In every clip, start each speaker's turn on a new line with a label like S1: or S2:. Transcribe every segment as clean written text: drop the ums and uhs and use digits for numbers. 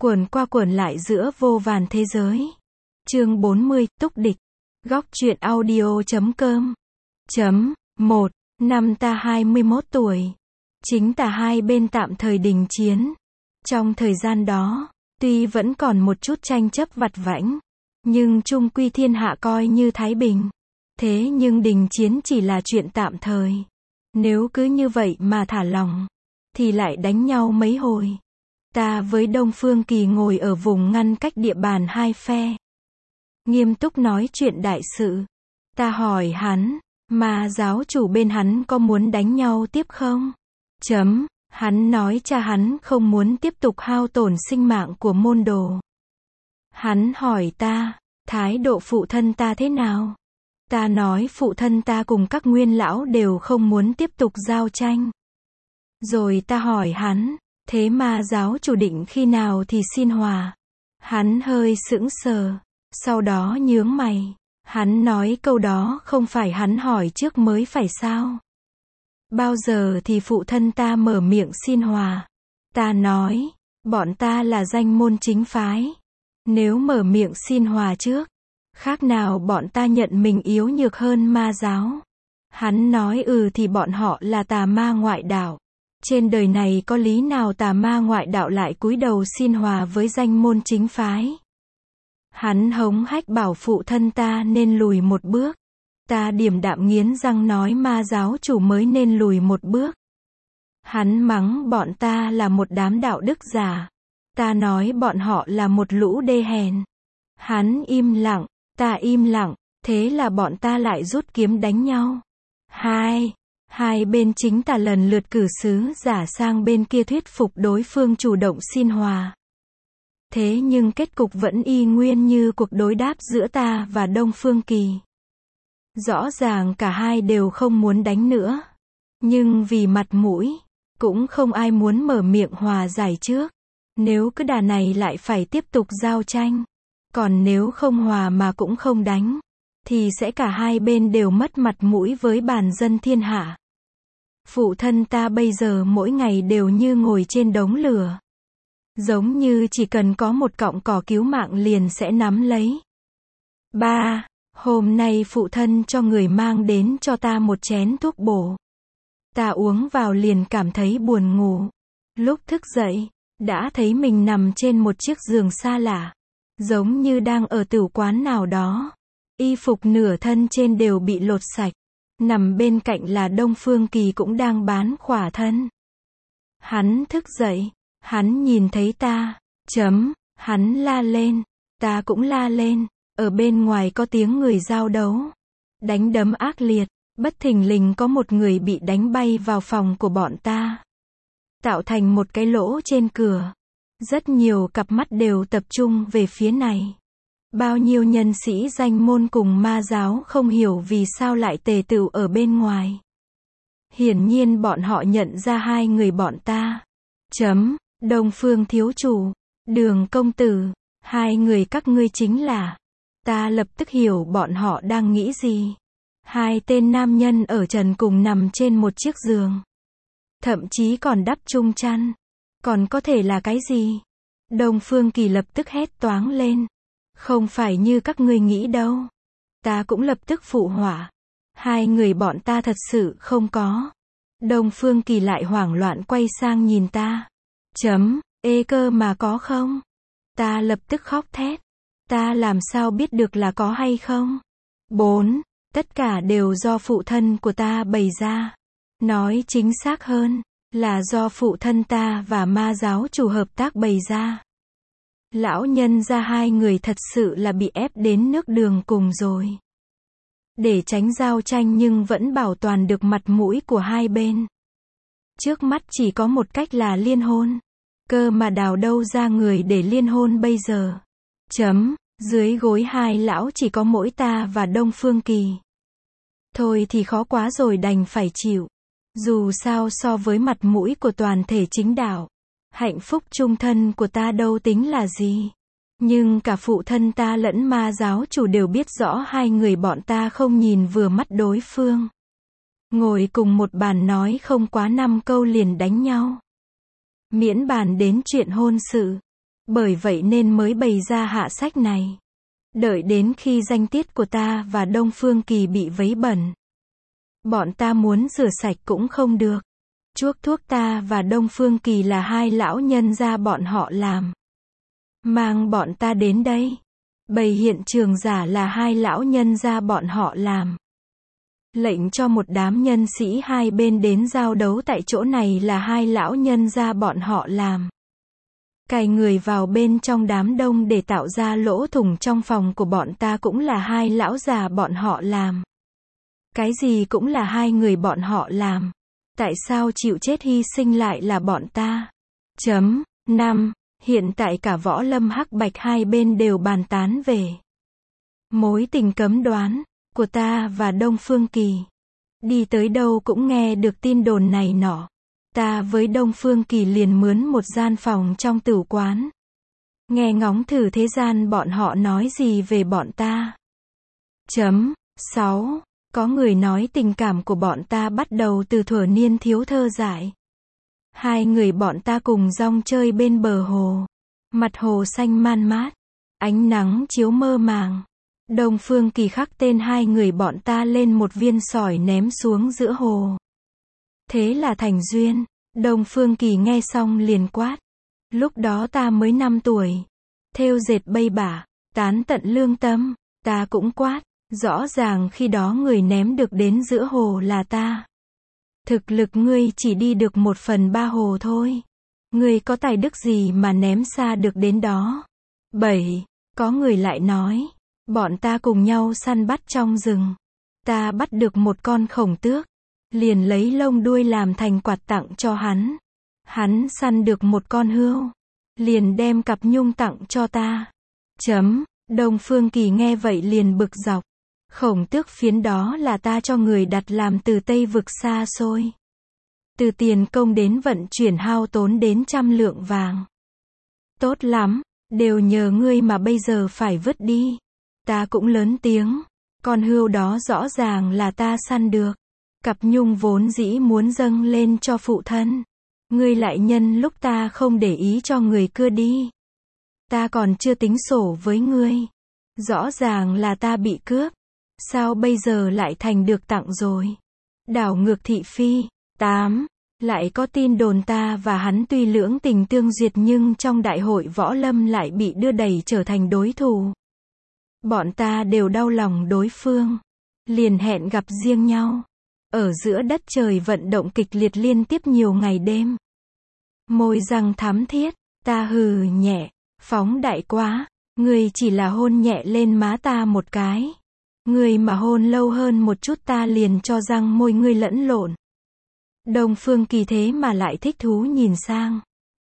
S1: Quẩn qua quẩn lại giữa vô vàn thế giới. Chương 40, túc địch. Góc truyện audio.com. 1. Năm ta 21 tuổi. Chính tả hai bên tạm thời đình chiến. Trong thời gian đó, tuy vẫn còn một chút tranh chấp vặt vãnh, nhưng chung quy thiên hạ coi như thái bình. Thế nhưng đình chiến chỉ là chuyện tạm thời. Nếu cứ như vậy mà thả lỏng, thì lại đánh nhau mấy hồi. Ta với Đông Phương Kỳ ngồi ở vùng ngăn cách địa bàn hai phe, nghiêm túc nói chuyện đại sự. Ta hỏi hắn, mà giáo chủ bên hắn có muốn đánh nhau tiếp không? Hắn nói cha hắn không muốn tiếp tục hao tổn sinh mạng của môn đồ. Hắn hỏi ta, thái độ phụ thân ta thế nào? Ta nói phụ thân ta cùng các nguyên lão đều không muốn tiếp tục giao tranh. Rồi ta hỏi hắn, thế mà giáo chủ định khi nào thì xin hòa? Hắn hơi sững sờ, sau đó nhướng mày. Hắn nói câu đó không phải hắn hỏi trước mới phải sao? Bao giờ thì phụ thân ta mở miệng xin hòa? Ta nói, bọn ta là danh môn chính phái. Nếu mở miệng xin hòa trước, khác nào bọn ta nhận mình yếu nhược hơn ma giáo. Hắn nói thì bọn họ là tà ma ngoại đạo. Trên đời này có lý nào tà ma ngoại đạo lại cúi đầu xin hòa với danh môn chính phái? Hắn hống hách bảo phụ thân ta nên lùi một bước. Ta điềm đạm nghiến răng nói ma giáo chủ mới nên lùi một bước. Hắn mắng bọn ta là một đám đạo đức giả. Ta nói bọn họ là một lũ đê hèn. Hắn im lặng, ta im lặng, thế là bọn ta lại rút kiếm đánh nhau. Hai bên chính tà lần lượt cử sứ giả sang bên kia thuyết phục đối phương chủ động xin hòa. Thế nhưng kết cục vẫn y nguyên như cuộc đối đáp giữa ta và Đông Phương Kỳ. Rõ ràng cả hai đều không muốn đánh nữa. Nhưng vì mặt mũi, cũng không ai muốn mở miệng hòa giải trước. Nếu cứ đà này lại phải tiếp tục giao tranh. Còn nếu không hòa mà cũng không đánh, thì sẽ cả hai bên đều mất mặt mũi với bản dân thiên hạ. Phụ thân ta bây giờ mỗi ngày đều như ngồi trên đống lửa. Giống như chỉ cần có một cọng cỏ cứu mạng liền sẽ nắm lấy. Hôm nay phụ thân cho người mang đến cho ta một chén thuốc bổ. Ta uống vào liền cảm thấy buồn ngủ. Lúc thức dậy, đã thấy mình nằm trên một chiếc giường xa lạ. Giống như đang ở tửu quán nào đó. Y phục nửa thân trên đều bị lột sạch. Nằm bên cạnh là Đông Phương Kỳ cũng đang bán khỏa thân. Hắn thức dậy. Hắn nhìn thấy ta. Hắn la lên. Ta cũng la lên. Ở bên ngoài có tiếng người giao đấu. Đánh đấm ác liệt. Bất thình lình có một người bị đánh bay vào phòng của bọn ta. Tạo thành một cái lỗ trên cửa. Rất nhiều cặp mắt đều tập trung về phía này. Bao nhiêu nhân sĩ danh môn cùng ma giáo không hiểu vì sao lại tề tựu ở bên ngoài. Hiển nhiên bọn họ nhận ra hai người bọn ta. Đông Phương thiếu chủ, Đường công tử, hai người các ngươi chính là. Ta lập tức hiểu bọn họ đang nghĩ gì. Hai tên nam nhân ở trần cùng nằm trên một chiếc giường. Thậm chí còn đắp chung chăn. Còn có thể là cái gì? Đông Phương Kỳ lập tức hét toáng lên. Không phải như các ngươi nghĩ đâu. Ta cũng lập tức phụ họa. Hai người bọn ta thật sự không có. Đông Phương Kỳ lại hoảng loạn quay sang nhìn ta. Ê cơ mà có không? Ta lập tức khóc thét. Ta làm sao biết được là có hay không? 4. Tất cả đều do phụ thân của ta bày ra. Nói chính xác hơn, là do phụ thân ta và ma giáo chủ hợp tác bày ra. Lão nhân gia hai người thật sự là bị ép đến nước đường cùng rồi. Để tránh giao tranh nhưng vẫn bảo toàn được mặt mũi của hai bên. Trước mắt chỉ có một cách là liên hôn. Cơ mà đào đâu ra người để liên hôn bây giờ. Dưới gối hai lão chỉ có mỗi ta và Đông Phương Kỳ. Thôi thì khó quá rồi đành phải chịu. Dù sao so với mặt mũi của toàn thể chính đạo, hạnh phúc chung thân của ta đâu tính là gì. Nhưng cả phụ thân ta lẫn ma giáo chủ đều biết rõ hai người bọn ta không nhìn vừa mắt đối phương. Ngồi cùng một bàn nói không quá 5 câu liền đánh nhau. Miễn bàn đến chuyện hôn sự. Bởi vậy nên mới bày ra hạ sách này. Đợi đến khi danh tiết của ta và Đông Phương Kỳ bị vấy bẩn, bọn ta muốn rửa sạch cũng không được. Chuốc thuốc ta và Đông Phương Kỳ là hai lão nhân gia bọn họ làm. Mang bọn ta đến đây. Bày hiện trường giả là hai lão nhân gia bọn họ làm. Lệnh cho một đám nhân sĩ hai bên đến giao đấu tại chỗ này là hai lão nhân gia bọn họ làm. Cài người vào bên trong đám đông để tạo ra lỗ thủng trong phòng của bọn ta cũng là hai lão già bọn họ làm. Cái gì cũng là hai người bọn họ làm. Tại sao chịu chết hy sinh lại là bọn ta? 5. Hiện tại cả võ lâm hắc bạch hai bên đều bàn tán về mối tình cấm đoán của ta và Đông Phương Kỳ. Đi tới đâu cũng nghe được tin đồn này nọ. Ta với Đông Phương Kỳ liền mướn một gian phòng trong tử quán. Nghe ngóng thử thế gian bọn họ nói gì về bọn ta. 6. Có người nói tình cảm của bọn ta bắt đầu từ thuở niên thiếu thơ dại. Hai người bọn ta cùng rong chơi bên bờ hồ. Mặt hồ xanh man mát. Ánh nắng chiếu mơ màng. Đông Phương Kỳ khắc tên hai người bọn ta lên một viên sỏi ném xuống giữa hồ. Thế là thành duyên. Đông Phương Kỳ nghe xong liền quát. Lúc đó ta mới 5 tuổi. Thêu dệt bay bả. Tán tận lương tâm. Ta cũng quát. Rõ ràng khi đó người ném được đến giữa hồ là ta. Thực lực ngươi chỉ đi được 1/3 hồ thôi. Ngươi có tài đức gì mà ném xa được đến đó. 7. Có người lại nói. Bọn ta cùng nhau săn bắt trong rừng. Ta bắt được một con khổng tước. Liền lấy lông đuôi làm thành quạt tặng cho hắn. Hắn săn được một con hươu. Liền đem cặp nhung tặng cho ta. Đông Phương Kỳ nghe vậy liền bực dọc. Khổng tước phiến đó là ta cho người đặt làm từ Tây vực xa xôi. Từ tiền công đến vận chuyển hao tốn đến 100 lượng vàng. Tốt lắm, đều nhờ ngươi mà bây giờ phải vứt đi. Ta cũng lớn tiếng. Con hươu đó rõ ràng là ta săn được. Cặp nhung vốn dĩ muốn dâng lên cho phụ thân. Ngươi lại nhân lúc ta không để ý cho người cưa đi. Ta còn chưa tính sổ với ngươi. Rõ ràng là ta bị cướp. Sao bây giờ lại thành được tặng rồi? Đảo ngược thị phi. 8. Lại có tin đồn ta và hắn tuy lưỡng tình tương duyệt nhưng trong đại hội võ lâm lại bị đưa đẩy trở thành đối thủ. Bọn ta đều đau lòng đối phương. Liền hẹn gặp riêng nhau. Ở giữa đất trời vận động kịch liệt liên tiếp nhiều ngày đêm. Môi răng thắm thiết. Ta hừ nhẹ. Phóng đại quá. Ngươi chỉ là hôn nhẹ lên má ta một cái. Ngươi mà hôn lâu hơn một chút ta liền cho răng môi ngươi lẫn lộn. Đông Phương Kỳ thế mà lại thích thú nhìn sang.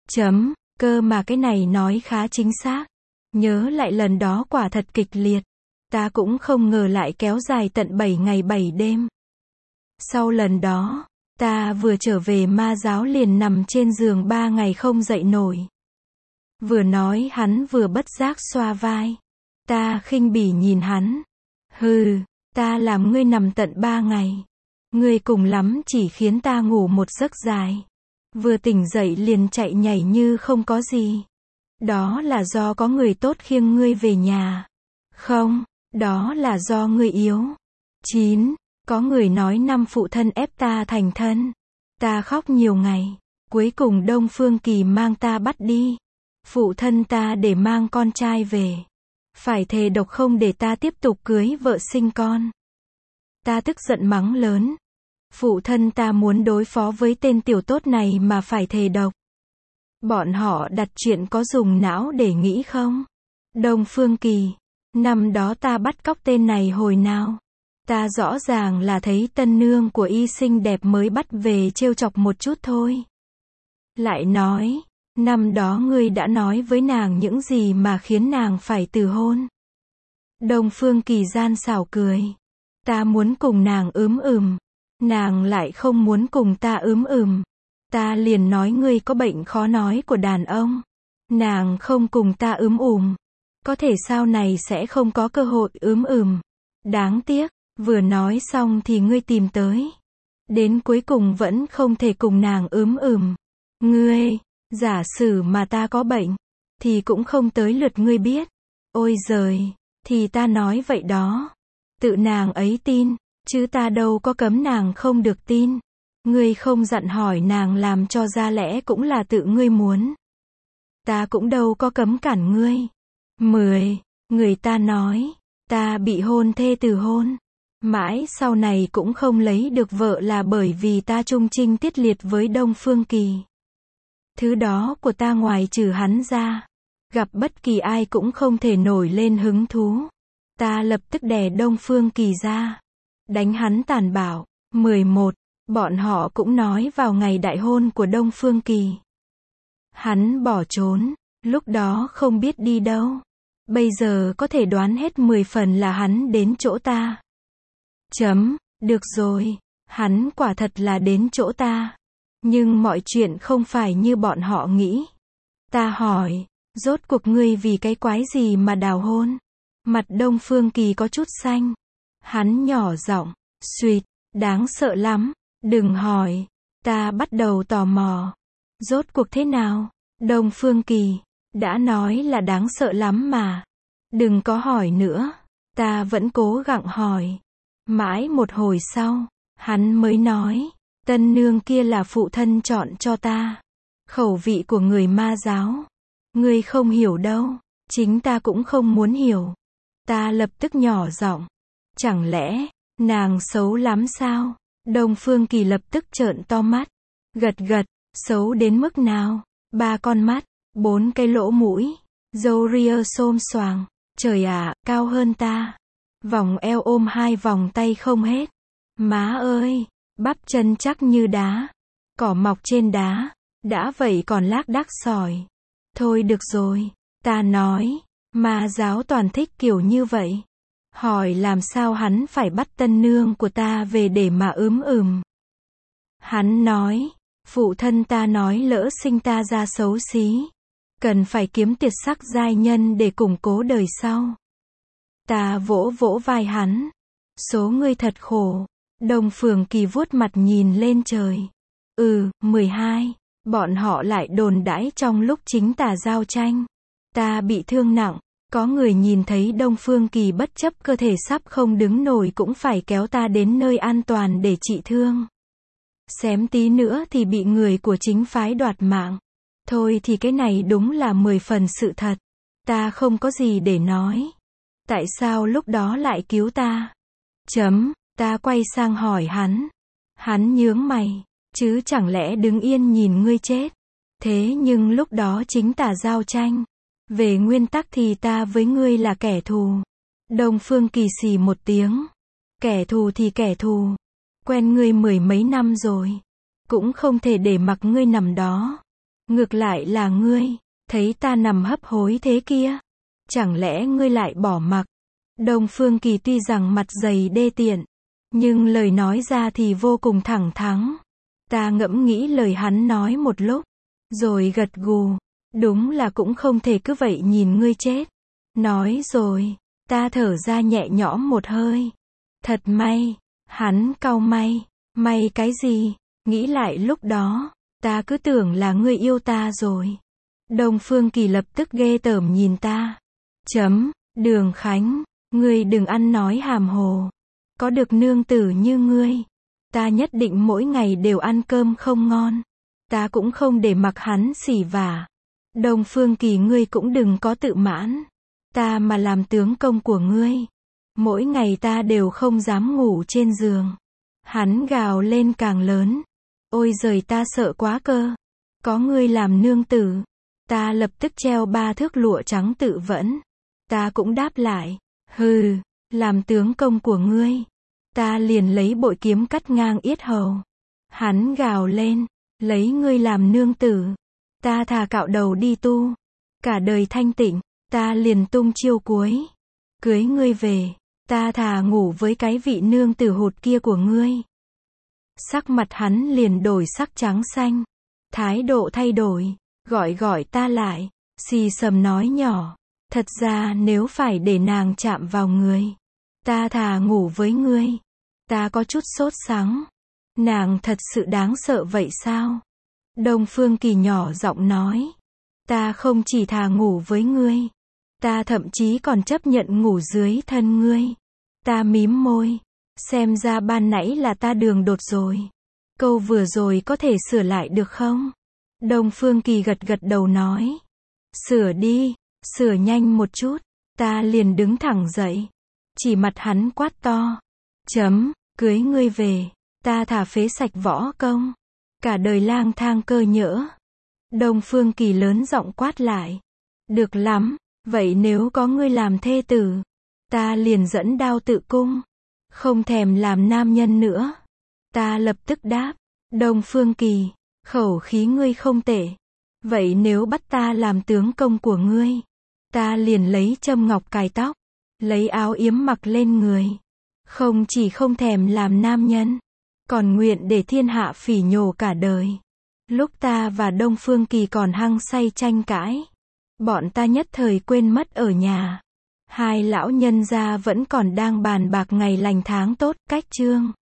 S1: Cơ mà cái này nói khá chính xác. Nhớ lại lần đó quả thật kịch liệt. Ta cũng không ngờ lại kéo dài tận 7 ngày 7 đêm. Sau lần đó, ta vừa trở về ma giáo liền nằm trên giường 3 ngày không dậy nổi. Vừa nói hắn vừa bất giác xoa vai. Ta khinh bỉ nhìn hắn. Hừ, ta làm ngươi nằm tận 3 ngày. Ngươi cùng lắm chỉ khiến ta ngủ một giấc dài. Vừa tỉnh dậy liền chạy nhảy như không có gì. Đó là do có người tốt khiêng ngươi về nhà. Không, đó là do ngươi yếu. 9. Có người nói năm phụ thân ép ta thành thân. Ta khóc nhiều ngày. Cuối cùng Đông Phương Kỳ mang ta bắt đi. Phụ thân ta để mang con trai về. Phải thề độc không để ta tiếp tục cưới vợ sinh con. Ta tức giận mắng lớn. Phụ thân ta muốn đối phó với tên tiểu tốt này mà phải thề độc. Bọn họ đặt chuyện có dùng não để nghĩ không? Đông Phương Kỳ. Năm đó ta bắt cóc tên này hồi nào? Ta rõ ràng là thấy tân nương của y xinh đẹp mới bắt về trêu chọc một chút thôi. Lại nói, năm đó ngươi đã nói với nàng những gì mà khiến nàng phải từ hôn? Đông Phương Kỳ gian xảo cười. Ta muốn cùng nàng nàng lại không muốn cùng ta Ta liền nói ngươi có bệnh khó nói của đàn ông. Nàng không cùng ta có thể sau này sẽ không có cơ hội Đáng tiếc, vừa nói xong thì ngươi tìm tới. Đến cuối cùng vẫn không thể cùng nàng Ngươi, giả sử mà ta có bệnh, thì cũng không tới lượt ngươi biết. Ôi giời, thì ta nói vậy đó. Tự nàng ấy tin, chứ ta đâu có cấm nàng không được tin. Ngươi không dặn hỏi nàng làm cho ra lẽ cũng là tự ngươi muốn. Ta cũng đâu có cấm cản ngươi. 10. Người ta nói, ta bị hôn thê từ hôn. Mãi sau này cũng không lấy được vợ là bởi vì ta trung trinh tiết liệt với Đông Phương Kỳ. Thứ đó của ta ngoài trừ hắn ra, gặp bất kỳ ai cũng không thể nổi lên hứng thú. Ta lập tức đè Đông Phương Kỳ ra, đánh hắn tàn bạo. 11. Bọn họ cũng nói vào ngày đại hôn của Đông Phương Kỳ, hắn bỏ trốn, lúc đó không biết đi đâu. Bây giờ có thể đoán hết 10 phần là hắn đến chỗ ta. Được rồi, hắn quả thật là đến chỗ ta. Nhưng mọi chuyện không phải như bọn họ nghĩ. Ta hỏi, rốt cuộc ngươi vì cái quái gì mà đào hôn? Mặt Đông Phương Kỳ có chút xanh. Hắn nhỏ giọng, suýt, đáng sợ lắm, đừng hỏi. Ta bắt đầu tò mò. Rốt cuộc thế nào? Đông Phương Kỳ, đã nói là đáng sợ lắm mà. Đừng có hỏi nữa. Ta vẫn cố gắng hỏi. Mãi một hồi sau, hắn mới nói, tân nương kia là phụ thân chọn cho ta. Khẩu vị của người Ma giáo. Ngươi không hiểu đâu. Chính ta cũng không muốn hiểu. Ta lập tức nhỏ giọng. Chẳng lẽ, nàng xấu lắm sao? Đông Phương Kỳ lập tức trợn to mắt. Gật gật, xấu đến mức nào? 3 con mắt, 4 cái lỗ mũi, râu ria xôm xoàng. Trời ạ, cao hơn ta. Vòng eo ôm 2 vòng tay không hết. Má ơi, bắp chân chắc như đá. Cỏ mọc trên đá. Đã vậy còn lác đác sỏi. Thôi được rồi, ta nói, Ma giáo toàn thích kiểu như vậy. Hỏi làm sao hắn phải bắt tân nương của ta về để mà Hắn nói, phụ thân ta nói lỡ sinh ta ra xấu xí, cần phải kiếm tuyệt sắc giai nhân để củng cố đời sau. Ta vỗ vỗ vai hắn. Số ngươi thật khổ. Đông Phương Kỳ vuốt mặt nhìn lên trời. 12. Bọn họ lại đồn đãi trong lúc chính tà giao tranh. Ta bị thương nặng. Có người nhìn thấy Đông Phương Kỳ bất chấp cơ thể sắp không đứng nổi cũng phải kéo ta đến nơi an toàn để trị thương. Xém tí nữa thì bị người của chính phái đoạt mạng. Thôi thì cái này đúng là 10 phần sự thật. Ta không có gì để nói. Tại sao lúc đó lại cứu ta? Ta quay sang hỏi hắn. Hắn nhướng mày. Chứ chẳng lẽ đứng yên nhìn ngươi chết? Thế nhưng lúc đó chính tà giao tranh. Về nguyên tắc thì ta với ngươi là kẻ thù. Đông Phương Kỳ xì một tiếng. Kẻ thù thì kẻ thù. Quen ngươi 10 mấy năm rồi. Cũng không thể để mặc ngươi nằm đó. Ngược lại là ngươi, thấy ta nằm hấp hối thế kia. Chẳng lẽ ngươi lại bỏ mặc? Đông Phương Kỳ tuy rằng mặt dày đê tiện, nhưng lời nói ra thì vô cùng thẳng thắn. Ta ngẫm nghĩ lời hắn nói một lúc, rồi gật gù. Đúng là cũng không thể cứ vậy nhìn ngươi chết. Nói rồi, ta thở ra nhẹ nhõm một hơi. Thật may. Hắn cau mày. May cái gì? Nghĩ lại lúc đó, ta cứ tưởng là ngươi yêu ta rồi. Đông Phương Kỳ lập tức ghê tởm nhìn ta. Đường Khánh, ngươi đừng ăn nói hàm hồ. Có được nương tử như ngươi, ta nhất định mỗi ngày đều ăn cơm không ngon. Ta cũng không để mặc hắn xỉ vả. Đông Phương Kỳ ngươi cũng đừng có tự mãn. Ta mà làm tướng công của ngươi, mỗi ngày ta đều không dám ngủ trên giường. Hắn gào lên càng lớn. Ôi giời ta sợ quá cơ. Có ngươi làm nương tử. Ta lập tức treo 3 thước lụa trắng tự vẫn. Ta cũng đáp lại. Hừ, làm tướng công của ngươi. Ta liền lấy bội kiếm cắt ngang yết hầu. Hắn gào lên. Lấy ngươi làm nương tử. Ta thà cạo đầu đi tu. Cả đời thanh tịnh. Ta liền tung chiêu cuối. Cưới ngươi về. Ta thà ngủ với cái vị nương tử hụt kia của ngươi. Sắc mặt hắn liền đổi sắc trắng xanh. Thái độ thay đổi. Gọi ta lại. Xì sầm nói nhỏ. Thật ra nếu phải để nàng chạm vào người, ta thà ngủ với ngươi. Ta có chút sốt sắng. Nàng thật sự đáng sợ vậy sao? Đông Phương Kỳ nhỏ giọng nói. Ta không chỉ thà ngủ với ngươi. Ta thậm chí còn chấp nhận ngủ dưới thân ngươi. Ta mím môi. Xem ra ban nãy là ta đường đột rồi. Câu vừa rồi có thể sửa lại được không? Đông Phương Kỳ gật gật đầu nói. Sửa đi, sửa nhanh một chút. Ta liền đứng thẳng dậy. Chỉ mặt hắn quát to. Cưới ngươi về. Ta thả phế sạch võ công. Cả đời lang thang cơ nhỡ. Đông Phương Kỳ lớn giọng quát lại. Được lắm, vậy nếu có ngươi làm thê tử, ta liền dẫn đao tự cung. Không thèm làm nam nhân nữa. Ta lập tức đáp. Đông Phương Kỳ, khẩu khí ngươi không tệ. Vậy nếu bắt ta làm tướng công của ngươi, ta liền lấy châm ngọc cài tóc, lấy áo yếm mặc lên người. Không chỉ không thèm làm nam nhân, còn nguyện để thiên hạ phỉ nhổ cả đời. Lúc ta và Đông Phương Kỳ còn hăng say tranh cãi, bọn ta nhất thời quên mất ở nhà. Hai lão nhân gia vẫn còn đang bàn bạc ngày lành tháng tốt, cách chương.